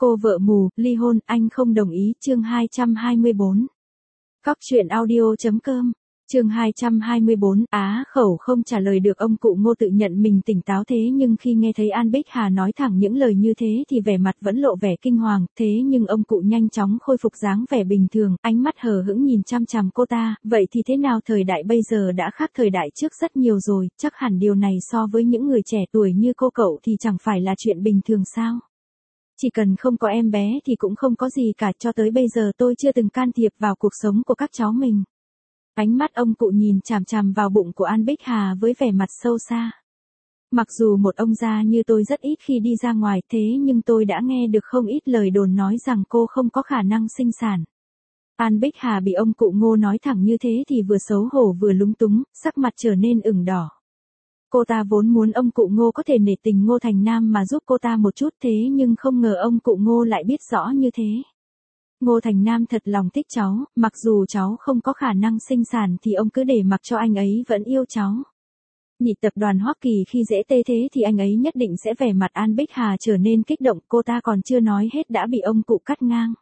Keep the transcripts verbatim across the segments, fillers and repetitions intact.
Cô vợ mù, ly hôn, anh không đồng ý, chương hai trăm hai mươi bốn. Cóc truyện audio.com, chương hai trăm hai mươi bốn, Á Khẩu không trả lời được ông cụ Ngô tự nhận mình tỉnh táo thế nhưng khi nghe thấy An Bích Hà nói thẳng những lời như thế thì vẻ mặt vẫn lộ vẻ kinh hoàng, thế nhưng ông cụ nhanh chóng khôi phục dáng vẻ bình thường, ánh mắt hờ hững nhìn chăm chằm cô ta, vậy thì thế nào thời đại bây giờ đã khác thời đại trước rất nhiều rồi, chắc hẳn điều này so với những người trẻ tuổi như cô cậu thì chẳng phải là chuyện bình thường sao? Chỉ cần không có em bé thì cũng không có gì cả, cho tới bây giờ tôi chưa từng can thiệp vào cuộc sống của các cháu mình. Ánh mắt ông cụ nhìn chằm chằm vào bụng của An Bích Hà với vẻ mặt sâu xa. Mặc dù một ông già như tôi rất ít khi đi ra ngoài thế nhưng tôi đã nghe được không ít lời đồn nói rằng cô không có khả năng sinh sản. An Bích Hà bị ông cụ Ngô nói thẳng như thế thì vừa xấu hổ vừa lúng túng, sắc mặt trở nên ửng đỏ. Cô ta vốn muốn ông cụ Ngô có thể nể tình Ngô Thành Nam mà giúp cô ta một chút thế nhưng không ngờ ông cụ Ngô lại biết rõ như thế. Ngô Thành Nam thật lòng thích cháu, mặc dù cháu không có khả năng sinh sản thì ông cứ để mặc cho anh ấy vẫn yêu cháu. Nhị tập đoàn Hoa Kỳ khi dễ tê thế thì anh ấy nhất định sẽ vẻ mặt. An Bích Hà trở nên kích động, cô ta còn chưa nói hết đã bị ông cụ cắt ngang.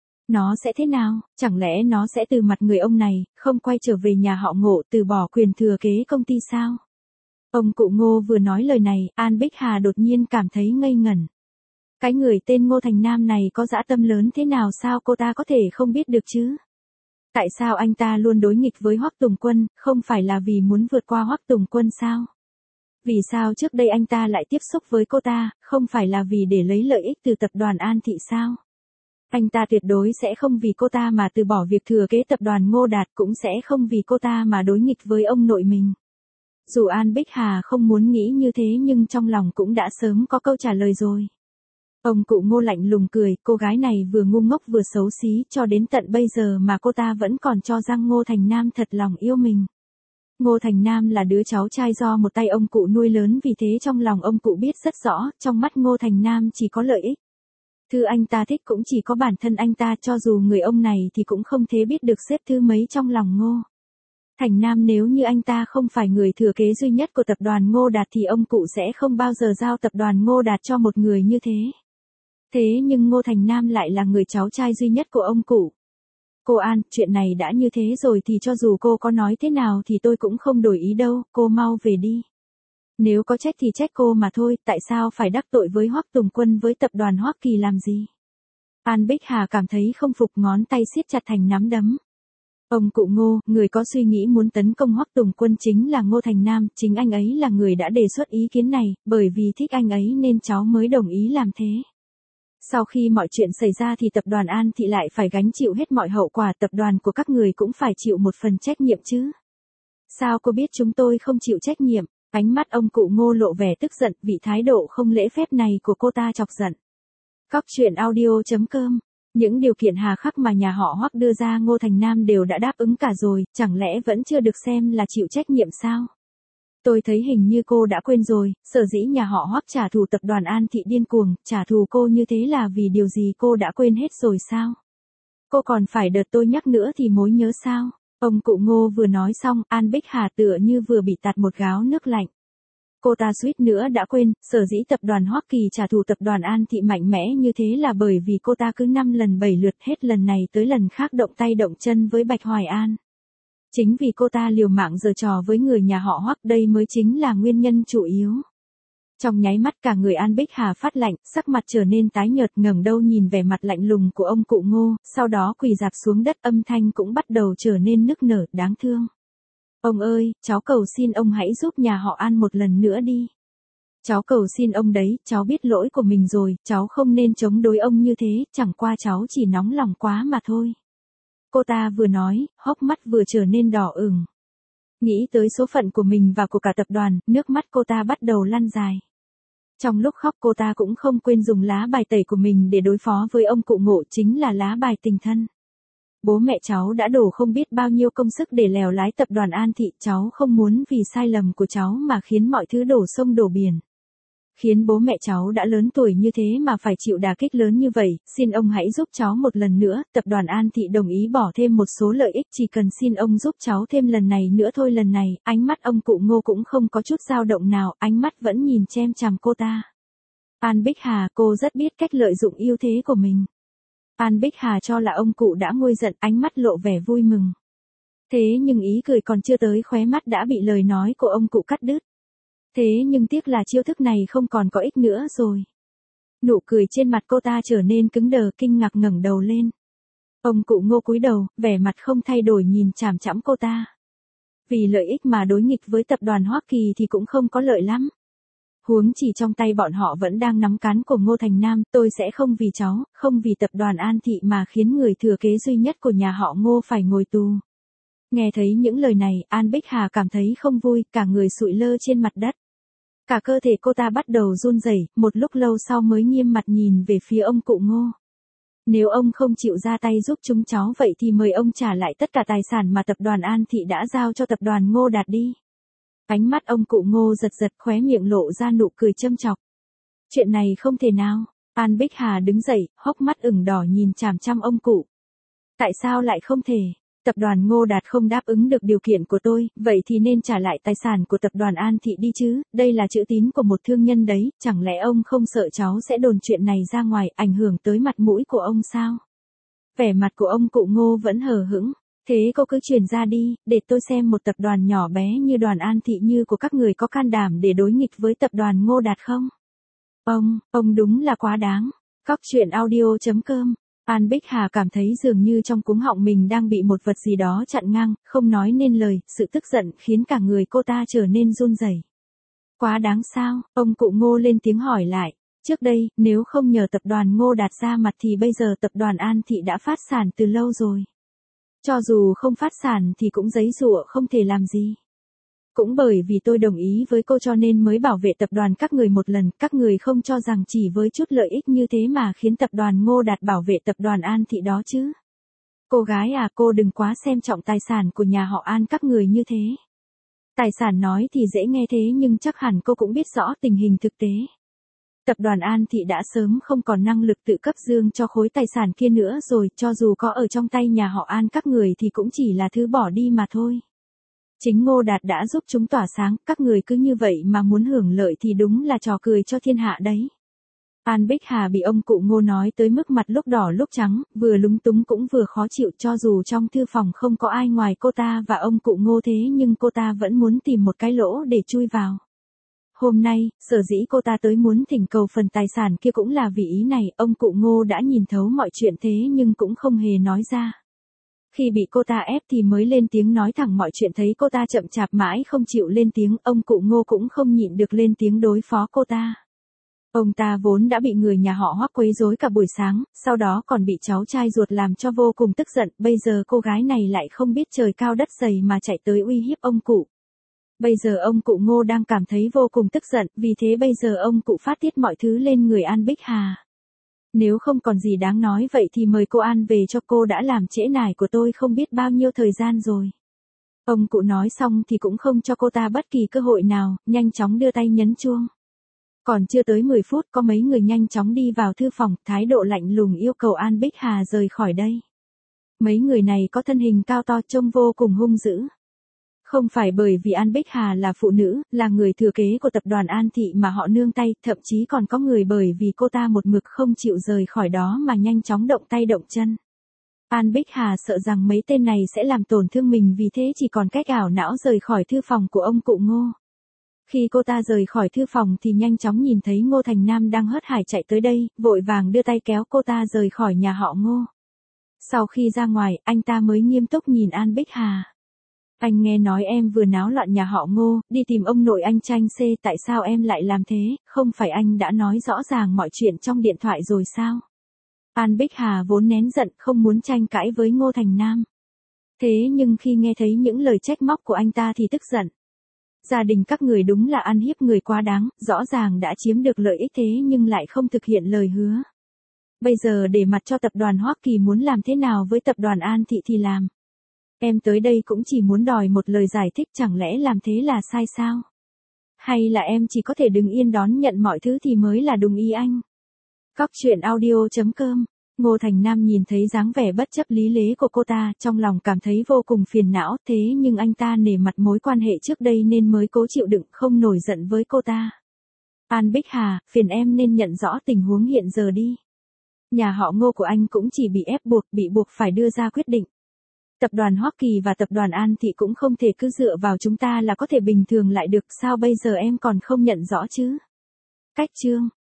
Nó sẽ thế nào, chẳng lẽ nó sẽ từ mặt người ông này, không quay trở về nhà họ Ngô từ bỏ quyền thừa kế công ty sao? Ông cụ Ngô vừa nói lời này, An Bích Hà đột nhiên cảm thấy ngây ngẩn. Cái người tên Ngô Thành Nam này có dã tâm lớn thế nào sao cô ta có thể không biết được chứ? Tại sao anh ta luôn đối nghịch với Hoắc Tùng Quân, không phải là vì muốn vượt qua Hoắc Tùng Quân sao? Vì sao trước đây anh ta lại tiếp xúc với cô ta, không phải là vì để lấy lợi ích từ tập đoàn An Thị sao? Anh ta tuyệt đối sẽ không vì cô ta mà từ bỏ việc thừa kế tập đoàn Ngô Đạt, cũng sẽ không vì cô ta mà đối nghịch với ông nội mình. Dù An Bích Hà không muốn nghĩ như thế nhưng trong lòng cũng đã sớm có câu trả lời rồi. Ông cụ Ngô lạnh lùng cười, cô gái này vừa ngu ngốc vừa xấu xí, cho đến tận bây giờ mà cô ta vẫn còn cho rằng Ngô Thành Nam thật lòng yêu mình. Ngô Thành Nam là đứa cháu trai do một tay ông cụ nuôi lớn, vì thế trong lòng ông cụ biết rất rõ, trong mắt Ngô Thành Nam chỉ có lợi ích. Thứ anh ta thích cũng chỉ có bản thân anh ta, cho dù người ông này thì cũng không thể biết được xếp thứ mấy trong lòng Ngô Thành Nam. Nếu như anh ta không phải người thừa kế duy nhất của tập đoàn Ngô Đạt thì ông cụ sẽ không bao giờ giao tập đoàn Ngô Đạt cho một người như thế. Thế nhưng Ngô Thành Nam lại là người cháu trai duy nhất của ông cụ. Cô An, chuyện này đã như thế rồi thì cho dù cô có nói thế nào thì tôi cũng không đổi ý đâu, cô mau về đi. Nếu có trách thì trách cô mà thôi, tại sao phải đắc tội với Hoắc Tùng Quân với tập đoàn Hoa Kỳ làm gì? An Bích Hà cảm thấy không phục, ngón tay siết chặt thành nắm đấm. Ông cụ Ngô, người có suy nghĩ muốn tấn công Hoắc Tùng Quân chính là Ngô Thành Nam, chính anh ấy là người đã đề xuất ý kiến này, bởi vì thích anh ấy nên cháu mới đồng ý làm thế. Sau khi mọi chuyện xảy ra thì tập đoàn An Thị lại phải gánh chịu hết mọi hậu quả, tập đoàn của các người cũng phải chịu một phần trách nhiệm chứ. Sao cô biết chúng tôi không chịu trách nhiệm? Ánh mắt ông cụ Ngô lộ vẻ tức giận, vì thái độ không lễ phép này của cô ta chọc giận. Cóc truyện audio.com, những điều kiện hà khắc mà nhà họ Hoắc đưa ra Ngô Thành Nam đều đã đáp ứng cả rồi, chẳng lẽ vẫn chưa được xem là chịu trách nhiệm sao? Tôi thấy hình như cô đã quên rồi, sở dĩ nhà họ Hoắc trả thù tập đoàn An Thị điên cuồng, trả thù cô như thế là vì điều gì cô đã quên hết rồi sao? Cô còn phải đợt tôi nhắc nữa thì mới nhớ sao? Ông cụ Ngô vừa nói xong, An Bích Hà tựa như vừa bị tạt một gáo nước lạnh. Cô ta suýt nữa đã quên, sở dĩ tập đoàn Hoa Kỳ trả thù tập đoàn An Thị mạnh mẽ như thế là bởi vì cô ta cứ năm lần bảy lượt hết lần này tới lần khác động tay động chân với Bạch Hoài An. Chính vì cô ta liều mạng giở trò với người nhà họ Hoắc, đây mới chính là nguyên nhân chủ yếu. Trong nháy mắt cả người An Bích Hà phát lạnh, sắc mặt trở nên tái nhợt, ngẩng đầu nhìn vẻ mặt lạnh lùng của ông cụ Ngô, sau đó quỳ rạp xuống đất, âm thanh cũng bắt đầu trở nên nức nở, đáng thương. Ông ơi, cháu cầu xin ông hãy giúp nhà họ An một lần nữa đi. Cháu cầu xin ông đấy, cháu biết lỗi của mình rồi, cháu không nên chống đối ông như thế, chẳng qua cháu chỉ nóng lòng quá mà thôi. Cô ta vừa nói, hốc mắt vừa trở nên đỏ ửng. Nghĩ tới số phận của mình và của cả tập đoàn, nước mắt cô ta bắt đầu lăn dài. Trong lúc khóc cô ta cũng không quên dùng lá bài tẩy của mình để đối phó với ông cụ Ngô, chính là lá bài tình thân. Bố mẹ cháu đã đổ không biết bao nhiêu công sức để lèo lái tập đoàn An Thị, cháu không muốn vì sai lầm của cháu mà khiến mọi thứ đổ sông đổ biển. Khiến bố mẹ cháu đã lớn tuổi như thế mà phải chịu đả kích lớn như vậy, xin ông hãy giúp cháu một lần nữa, tập đoàn An Thị đồng ý bỏ thêm một số lợi ích, chỉ cần xin ông giúp cháu thêm lần này nữa thôi. Lần này, ánh mắt ông cụ Ngô cũng không có chút dao động nào, ánh mắt vẫn nhìn chem chằm cô ta. An Bích Hà, cô rất biết cách lợi dụng ưu thế của mình. An Bích Hà cho là ông cụ đã nguôi giận, ánh mắt lộ vẻ vui mừng. Thế nhưng ý cười còn chưa tới khóe mắt đã bị lời nói của ông cụ cắt đứt. Thế nhưng tiếc là chiêu thức này không còn có ích nữa rồi. Nụ cười trên mặt cô ta trở nên cứng đờ, kinh ngạc ngẩng đầu lên. Ông cụ Ngô cúi đầu, vẻ mặt không thay đổi nhìn chằm chằm cô ta. Vì lợi ích mà đối nghịch với tập đoàn Hoa Kỳ thì cũng không có lợi lắm. Huống chỉ trong tay bọn họ vẫn đang nắm cán của Ngô Thành Nam, tôi sẽ không vì cháu, không vì tập đoàn An Thị mà khiến người thừa kế duy nhất của nhà họ Ngô phải ngồi tù. Nghe thấy những lời này, An Bích Hà cảm thấy không vui, cả người sụi lơ trên mặt đất. Cả cơ thể cô ta bắt đầu run rẩy, một lúc lâu sau mới nghiêm mặt nhìn về phía ông cụ Ngô. Nếu ông không chịu ra tay giúp chúng cháu vậy thì mời ông trả lại tất cả tài sản mà tập đoàn An Thị đã giao cho tập đoàn Ngô Đạt đi. Ánh mắt ông cụ Ngô giật giật, khóe miệng lộ ra nụ cười châm chọc. Chuyện này không thể nào. An Bích Hà đứng dậy, hốc mắt ửng đỏ nhìn chằm chằm ông cụ. Tại sao lại không thể? Tập đoàn Ngô Đạt không đáp ứng được điều kiện của tôi, vậy thì nên trả lại tài sản của tập đoàn An Thị đi chứ, đây là chữ tín của một thương nhân đấy, chẳng lẽ ông không sợ cháu sẽ đồn chuyện này ra ngoài, ảnh hưởng tới mặt mũi của ông sao? Vẻ mặt của ông cụ Ngô vẫn hờ hững, thế cô cứ truyền ra đi, để tôi xem một tập đoàn nhỏ bé như đoàn An Thị như của các người có can đảm để đối nghịch với tập đoàn Ngô Đạt không? Ông, ông đúng là quá đáng. Cóc truyện audio chấm com. An Bích Hà cảm thấy dường như trong cuống họng mình đang bị một vật gì đó chặn ngang, không nói nên lời, sự tức giận khiến cả người cô ta trở nên run rẩy. Quá đáng sao? Ông cụ Ngô lên tiếng hỏi lại. Trước đây, nếu không nhờ tập đoàn Ngô Đạt ra mặt thì bây giờ tập đoàn An Thị đã phát sản từ lâu rồi. Cho dù không phát sản thì cũng giấy giụa không thể làm gì. Cũng bởi vì tôi đồng ý với cô cho nên mới bảo vệ tập đoàn các người một lần, các người không cho rằng chỉ với chút lợi ích như thế mà khiến tập đoàn Ngô Đạt bảo vệ tập đoàn An Thị đó chứ. Cô gái à, cô đừng quá xem trọng tài sản của nhà họ An các người như thế. Tài sản nói thì dễ nghe thế nhưng chắc hẳn cô cũng biết rõ tình hình thực tế. Tập đoàn An Thị đã sớm không còn năng lực tự cấp dương cho khối tài sản kia nữa rồi, cho dù có ở trong tay nhà họ An các người thì cũng chỉ là thứ bỏ đi mà thôi. Chính Ngô Đạt đã giúp chúng tỏa sáng, các người cứ như vậy mà muốn hưởng lợi thì đúng là trò cười cho thiên hạ đấy. An Bích Hà bị ông cụ Ngô nói tới mức mặt lúc đỏ lúc trắng, vừa lúng túng cũng vừa khó chịu, cho dù trong thư phòng không có ai ngoài cô ta và ông cụ Ngô thế nhưng cô ta vẫn muốn tìm một cái lỗ để chui vào. Hôm nay, sở dĩ cô ta tới muốn thỉnh cầu phần tài sản kia cũng là vì ý này, ông cụ Ngô đã nhìn thấu mọi chuyện thế nhưng cũng không hề nói ra. Khi bị cô ta ép thì mới lên tiếng nói thẳng mọi chuyện, thấy cô ta chậm chạp mãi không chịu lên tiếng, ông cụ Ngô cũng không nhịn được lên tiếng đối phó cô ta. Ông ta vốn đã bị người nhà họ Hoắc quấy rối cả buổi sáng, sau đó còn bị cháu trai ruột làm cho vô cùng tức giận, bây giờ cô gái này lại không biết trời cao đất dày mà chạy tới uy hiếp ông cụ. Bây giờ ông cụ Ngô đang cảm thấy vô cùng tức giận, vì thế bây giờ ông cụ phát tiết mọi thứ lên người An Bích Hà. Nếu không còn gì đáng nói vậy thì mời cô An về cho, cô đã làm trễ nải của tôi không biết bao nhiêu thời gian rồi. Ông cụ nói xong thì cũng không cho cô ta bất kỳ cơ hội nào, nhanh chóng đưa tay nhấn chuông. Còn chưa tới mười phút có mấy người nhanh chóng đi vào thư phòng, thái độ lạnh lùng yêu cầu An Bích Hà rời khỏi đây. Mấy người này có thân hình cao to trông vô cùng hung dữ. Không phải bởi vì An Bích Hà là phụ nữ, là người thừa kế của tập đoàn An Thị mà họ nương tay, thậm chí còn có người bởi vì cô ta một mực không chịu rời khỏi đó mà nhanh chóng động tay động chân. An Bích Hà sợ rằng mấy tên này sẽ làm tổn thương mình, vì thế chỉ còn cách ảo não rời khỏi thư phòng của ông cụ Ngô. Khi cô ta rời khỏi thư phòng thì nhanh chóng nhìn thấy Ngô Thành Nam đang hớt hải chạy tới đây, vội vàng đưa tay kéo cô ta rời khỏi nhà họ Ngô. Sau khi ra ngoài, anh ta mới nghiêm túc nhìn An Bích Hà. Anh nghe nói em vừa náo loạn nhà họ Ngô, đi tìm ông nội anh tranh xê, tại sao em lại làm thế, không phải anh đã nói rõ ràng mọi chuyện trong điện thoại rồi sao? An Bích Hà vốn nén giận không muốn tranh cãi với Ngô Thành Nam. Thế nhưng khi nghe thấy những lời trách móc của anh ta thì tức giận. Gia đình các người đúng là ăn hiếp người quá đáng, rõ ràng đã chiếm được lợi ích thế nhưng lại không thực hiện lời hứa. Bây giờ để mặt cho tập đoàn Hoa Kỳ muốn làm thế nào với tập đoàn An Thị thì làm. Em tới đây cũng chỉ muốn đòi một lời giải thích, chẳng lẽ làm thế là sai sao? Hay là em chỉ có thể đứng yên đón nhận mọi thứ thì mới là đúng ý anh? Cóc truyện audio chấm com. Ngô Thành Nam nhìn thấy dáng vẻ bất chấp lý lẽ của cô ta, trong lòng cảm thấy vô cùng phiền não, thế nhưng anh ta nể mặt mối quan hệ trước đây nên mới cố chịu đựng không nổi giận với cô ta. An Bích Hà, phiền em nên nhận rõ tình huống hiện giờ đi. Nhà họ Ngô của anh cũng chỉ bị ép buộc, bị buộc phải đưa ra quyết định. Tập đoàn Hoắc Kỳ và tập đoàn An Thị cũng không thể cứ dựa vào chúng ta là có thể bình thường lại được, sao bây giờ em còn không nhận rõ chứ? Cách chương